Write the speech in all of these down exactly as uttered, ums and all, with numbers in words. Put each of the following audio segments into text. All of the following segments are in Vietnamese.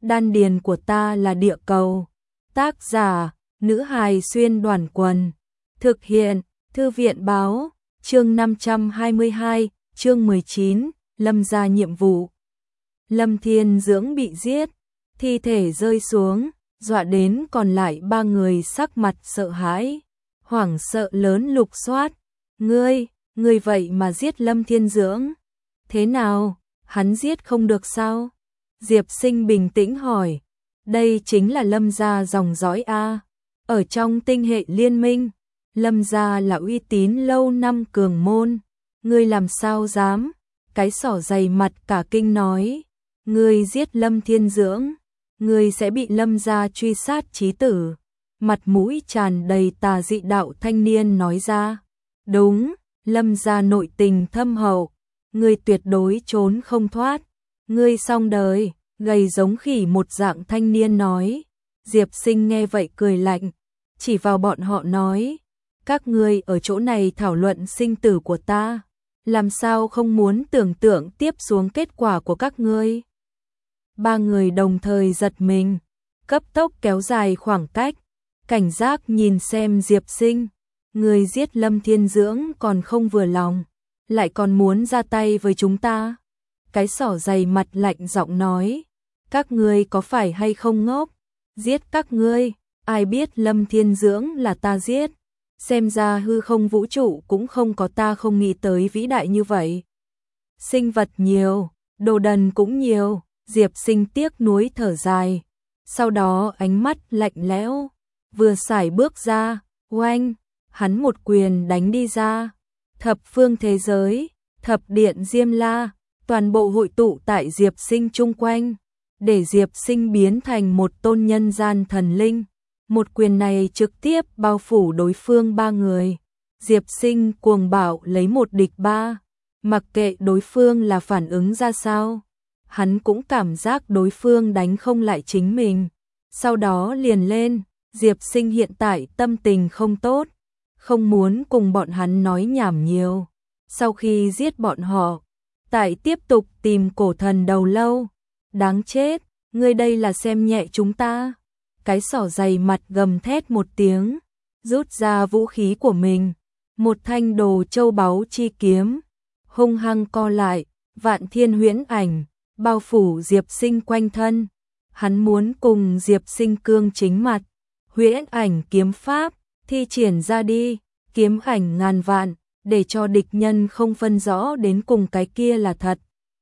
Đan điền của ta là địa cầu. Tác giả, nữ hài xuyên đoàn quần. Thực hiện, thư viện báo, chương năm trăm hai mươi hai, chương mười chín, Lâm gia nhiệm vụ. Lâm Thiên Dưỡng bị giết, thi thể rơi xuống, dọa đến còn lại ba người sắc mặt sợ hãi, hoảng sợ lớn lục soát. Ngươi, ngươi vậy mà giết Lâm Thiên Dưỡng? Thế nào, hắn giết không được sao? Diệp Sinh bình tĩnh hỏi. Đây chính là Lâm gia dòng dõi A. Ở trong tinh hệ liên minh, Lâm gia là uy tín lâu năm cường môn. Ngươi làm sao dám? Cái sỏ dày mặt cả kinh nói. Ngươi giết Lâm Thiên Dưỡng, ngươi sẽ bị Lâm gia truy sát chí tử. Mặt mũi tràn đầy tà dị đạo thanh niên nói ra. Đúng, Lâm gia nội tình thâm hậu, ngươi tuyệt đối trốn không thoát. Ngươi xong đời, gầy giống khỉ một dạng thanh niên nói. Diệp Sinh nghe vậy cười lạnh, chỉ vào bọn họ nói. Các ngươi ở chỗ này thảo luận sinh tử của ta, làm sao không muốn tưởng tượng tiếp xuống kết quả của các ngươi. Ba người đồng thời giật mình, cấp tốc kéo dài khoảng cách, cảnh giác nhìn xem Diệp Sinh. Người giết Lâm Thiên Dưỡng còn không vừa lòng, lại còn muốn ra tay với chúng ta. Cái sỏ dày mặt lạnh giọng nói. Các ngươi có phải hay không ngốc? Giết các ngươi, ai biết Lâm Thiên Dưỡng là ta giết. Xem ra hư không vũ trụ cũng không có ta không nghĩ tới vĩ đại như vậy. Sinh vật nhiều, đồ đần cũng nhiều. Diệp Sinh tiếc nuối thở dài, sau đó ánh mắt lạnh lẽo, vừa sải bước ra, oanh, hắn một quyền đánh đi ra. Thập phương thế giới, thập điện Diêm La, toàn bộ hội tụ tại Diệp Sinh chung quanh, để Diệp Sinh biến thành một tôn nhân gian thần linh. Một quyền này trực tiếp bao phủ đối phương ba người. Diệp Sinh cuồng bạo lấy một địch ba, mặc kệ đối phương là phản ứng ra sao. Hắn cũng cảm giác đối phương đánh không lại chính mình. Sau đó liền lên, Diệp Sinh hiện tại tâm tình không tốt, không muốn cùng bọn hắn nói nhảm nhiều. Sau khi giết bọn họ, tại tiếp tục tìm cổ thần đầu lâu. Đáng chết, ngươi đây là xem nhẹ chúng ta. Cái sỏ dày mặt gầm thét một tiếng, rút ra vũ khí của mình, một thanh đồ châu báu chi kiếm, hung hăng co lại, vạn thiên huyễn ảnh bao phủ Diệp Sinh quanh thân. Hắn muốn cùng Diệp Sinh cương chính mặt. Huyễn ảnh kiếm pháp thi triển ra đi, kiếm ảnh ngàn vạn, để cho địch nhân không phân rõ đến cùng cái kia là thật,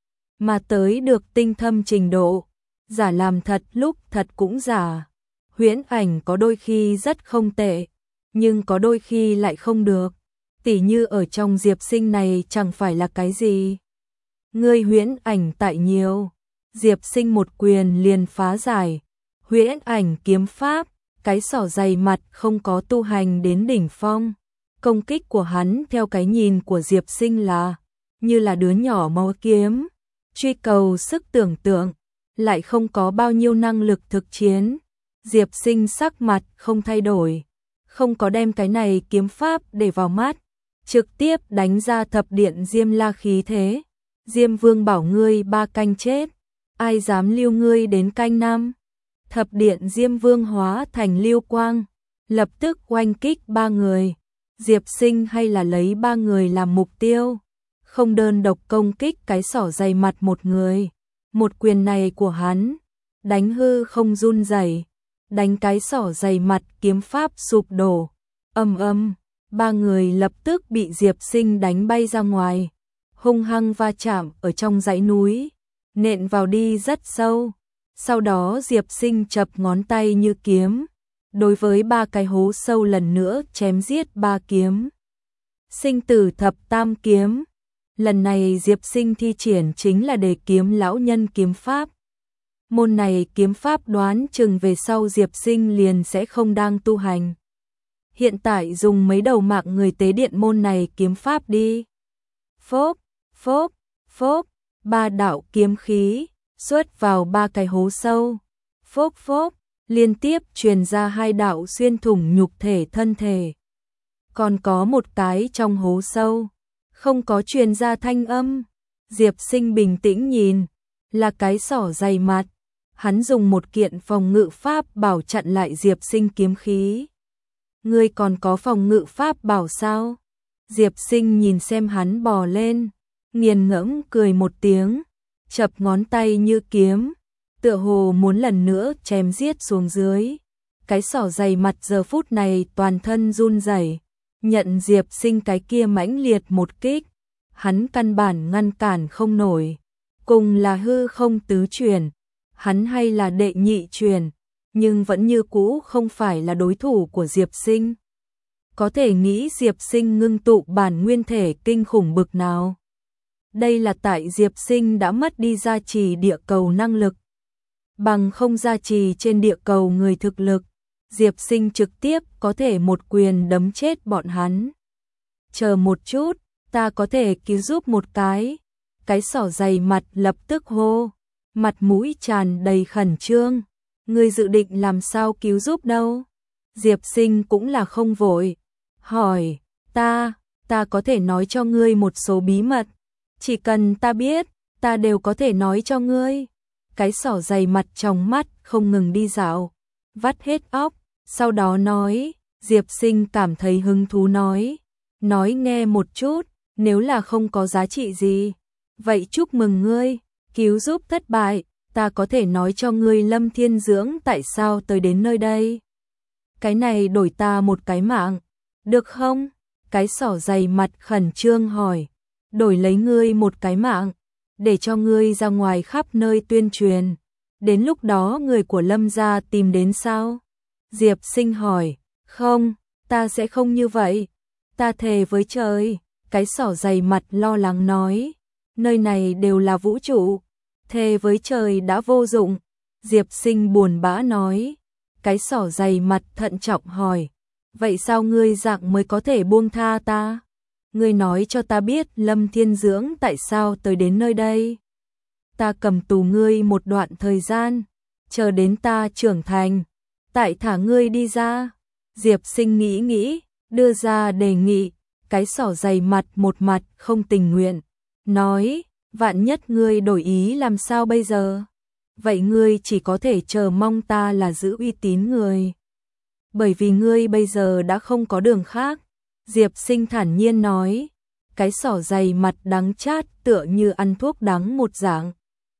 mà tới được tinh thâm trình độ. Giả làm thật lúc thật cũng giả. Huyễn ảnh có đôi khi rất không tệ, nhưng có đôi khi lại không được. Tỉ như ở trong Diệp Sinh này chẳng phải là cái gì. Ngươi huyễn ảnh tại nhiều. Diệp Sinh một quyền liền phá giải huyễn ảnh kiếm pháp. Cái sỏ dày mặt không có tu hành đến đỉnh phong. Công kích của hắn theo cái nhìn của Diệp Sinh là như là đứa nhỏ múa kiếm, truy cầu sức tưởng tượng, lại không có bao nhiêu năng lực thực chiến. Diệp Sinh sắc mặt không thay đổi, không có đem cái này kiếm pháp để vào mắt, trực tiếp đánh ra thập điện Diêm La khí thế. Diêm Vương bảo ngươi ba canh chết, ai dám lưu ngươi đến canh năm. Thập điện Diêm Vương hóa thành lưu quang, lập tức oanh kích ba người. Diệp Sinh hay là lấy ba người làm mục tiêu, không đơn độc công kích cái sỏ dày mặt một người. Một quyền này của hắn, đánh hư không run rẩy, đánh cái sỏ dày mặt kiếm pháp sụp đổ. Ầm ầm, ba người lập tức bị Diệp Sinh đánh bay ra ngoài, hung hăng va chạm ở trong dãy núi, nện vào đi rất sâu. Sau đó Diệp Sinh chập ngón tay như kiếm, đối với ba cái hố sâu lần nữa chém giết ba kiếm. Sinh tử thập tam kiếm. Lần này Diệp Sinh thi triển chính là Đề kiếm lão nhân kiếm pháp. Môn này kiếm pháp đoán chừng về sau Diệp Sinh liền sẽ không đang tu hành. Hiện tại dùng mấy đầu mạng người tế điện môn này kiếm pháp đi. Phốp, phốp, phốp, ba đạo kiếm khí xuất vào ba cái hố sâu. Phốp phốp, liên tiếp truyền ra hai đạo xuyên thủng nhục thể thân thể. Còn có một cái trong hố sâu, không có truyền ra thanh âm. Diệp Sinh bình tĩnh nhìn, là cái sỏ dày mặt. hắn dùng một kiện phòng ngự pháp bảo chặn lại Diệp Sinh kiếm khí. Ngươi còn có phòng ngự pháp bảo sao? Diệp Sinh nhìn xem hắn bò lên, nghiền ngẫm cười một tiếng, chập ngón tay như kiếm, tựa hồ muốn lần nữa chém giết xuống dưới. Cái sỏ dày mặt giờ phút này toàn thân run rẩy, nhận Diệp Sinh cái kia mãnh liệt một kích, hắn căn bản ngăn cản không nổi. Cùng là hư không tứ truyền, hắn hay là đệ nhị truyền, nhưng vẫn như cũ không phải là đối thủ của Diệp Sinh. Có thể nghĩ Diệp Sinh ngưng tụ bản nguyên thể kinh khủng bực nào. Đây là tại Diệp Sinh đã mất đi gia trì địa cầu năng lực. Bằng không gia trì trên địa cầu người thực lực, Diệp Sinh trực tiếp có thể một quyền đấm chết bọn hắn. Chờ một chút, ta có thể cứu giúp một cái. Cái sỏ dày mặt lập tức hô, mặt mũi tràn đầy khẩn trương. Ngươi dự định làm sao cứu giúp đâu? Diệp Sinh cũng là không vội, hỏi, ta, ta có thể nói cho ngươi một số bí mật. Chỉ cần ta biết, ta đều có thể nói cho ngươi. Cái sỏ dày mặt trong mắt không ngừng đi dạo, vắt hết óc, sau đó nói, Diệp Sinh cảm thấy hứng thú nói, nói nghe một chút, nếu là không có giá trị gì, vậy chúc mừng ngươi, cứu giúp thất bại, ta có thể nói cho ngươi Lâm Thiên Dưỡng tại sao tới đến nơi đây. Cái này đổi ta một cái mạng, được không? Cái sỏ dày mặt khẩn trương hỏi, đổi lấy ngươi một cái mạng, để cho ngươi ra ngoài khắp nơi tuyên truyền, đến lúc đó người của Lâm gia tìm đến sao? Diệp Sinh hỏi, không, ta sẽ không như vậy, ta thề với trời. Cái sỏ dày mặt lo lắng nói, nơi này đều là vũ trụ, thề với trời đã vô dụng. Diệp Sinh buồn bã nói, cái sỏ dày mặt thận trọng hỏi, vậy sao ngươi dạng mới có thể buông tha ta? Ngươi nói cho ta biết Lâm Thiên Dưỡng tại sao tới đến nơi đây. Ta cầm tù ngươi một đoạn thời gian, chờ đến ta trưởng thành, tại thả ngươi đi ra. Diệp Sinh nghĩ nghĩ, đưa ra đề nghị. Cái sỏ dày mặt một mặt không tình nguyện, nói, vạn nhất ngươi đổi ý làm sao bây giờ? Vậy ngươi chỉ có thể chờ mong ta là giữ uy tín người. Bởi vì ngươi bây giờ đã không có đường khác. Diệp Sinh thản nhiên nói, cái sỏ dày mặt đắng chát tựa như ăn thuốc đắng một dạng.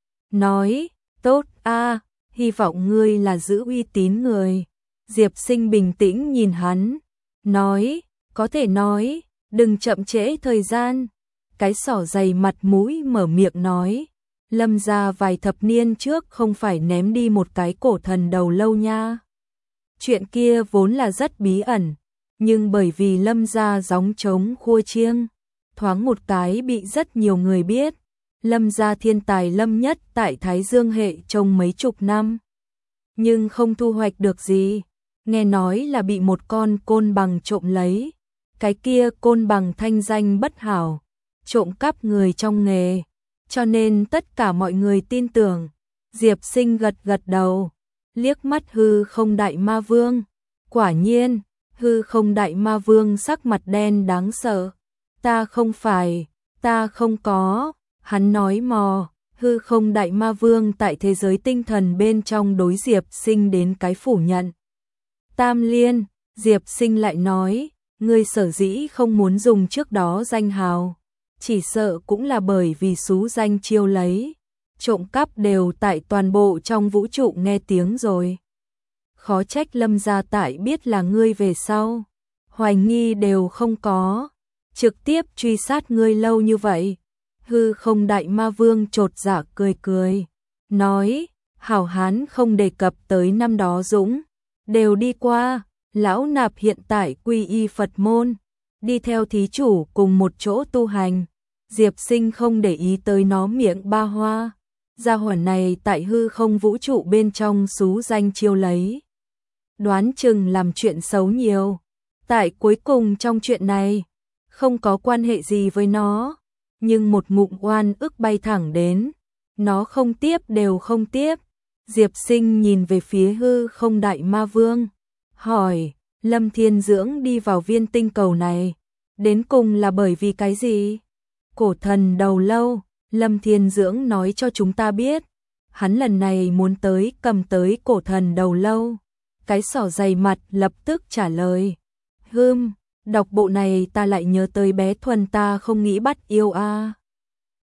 Nói, tốt a, hy vọng ngươi là giữ uy tín người. Diệp Sinh bình tĩnh nhìn hắn, nói, có thể nói, đừng chậm trễ thời gian. Cái sỏ dày mặt mũi mở miệng nói, Lâm gia vài thập niên trước không phải ném đi một cái cổ thần đầu lâu nha. Chuyện kia vốn là rất bí ẩn, nhưng bởi vì Lâm gia gióng trống khua chiêng, thoáng một cái bị rất nhiều người biết. Lâm gia thiên tài Lâm Nhất tại Thái Dương hệ trông mấy chục năm, nhưng không thu hoạch được gì, nghe nói là bị một con côn bằng trộm lấy. Cái kia côn bằng thanh danh bất hảo, trộm cắp người trong nghề, cho nên tất cả mọi người tin tưởng. Diệp Sinh gật gật đầu, liếc mắt hư không đại ma vương. Quả nhiên, hư không đại ma vương sắc mặt đen đáng sợ. Ta không phải, ta không có, hắn nói mò. Hư không đại ma vương tại thế giới tinh thần bên trong đối Diệp Sinh đến cái phủ nhận. Tam liên, Diệp Sinh lại nói, ngươi sở dĩ không muốn dùng trước đó danh hào, chỉ sợ cũng là bởi vì xú danh chiêu lấy, trộm cắp đều tại toàn bộ trong vũ trụ nghe tiếng rồi. Khó trách Lâm gia tại biết là ngươi về sau, hoài nghi đều không có, trực tiếp truy sát ngươi lâu như vậy. Hư không đại ma vương chột dạ cười cười, nói, hảo hán không đề cập tới năm đó dũng, đều đi qua. Lão nạp hiện tại quy y Phật môn, đi theo thí chủ cùng một chỗ tu hành. Diệp Sinh không để ý tới nó miệng ba hoa. Gia hỏa này tại hư không vũ trụ bên trong xú danh chiêu lấy, đoán chừng làm chuyện xấu nhiều. Tại cuối cùng trong chuyện này, không có quan hệ gì với nó, nhưng một ngụm oan ức bay thẳng đến, nó không tiếp đều không tiếp. Diệp Sinh nhìn về phía hư không đại ma vương, hỏi, Lâm Thiên Dưỡng đi vào viên tinh cầu này, đến cùng là bởi vì cái gì? Cổ thần đầu lâu, Lâm Thiên Dưỡng nói cho chúng ta biết, hắn lần này muốn tới cầm tới cổ thần đầu lâu. Cái sỏ dày mặt lập tức trả lời. Hừm, đọc bộ này ta lại nhớ tới bé Thuần ta không nghĩ bắt yêu a.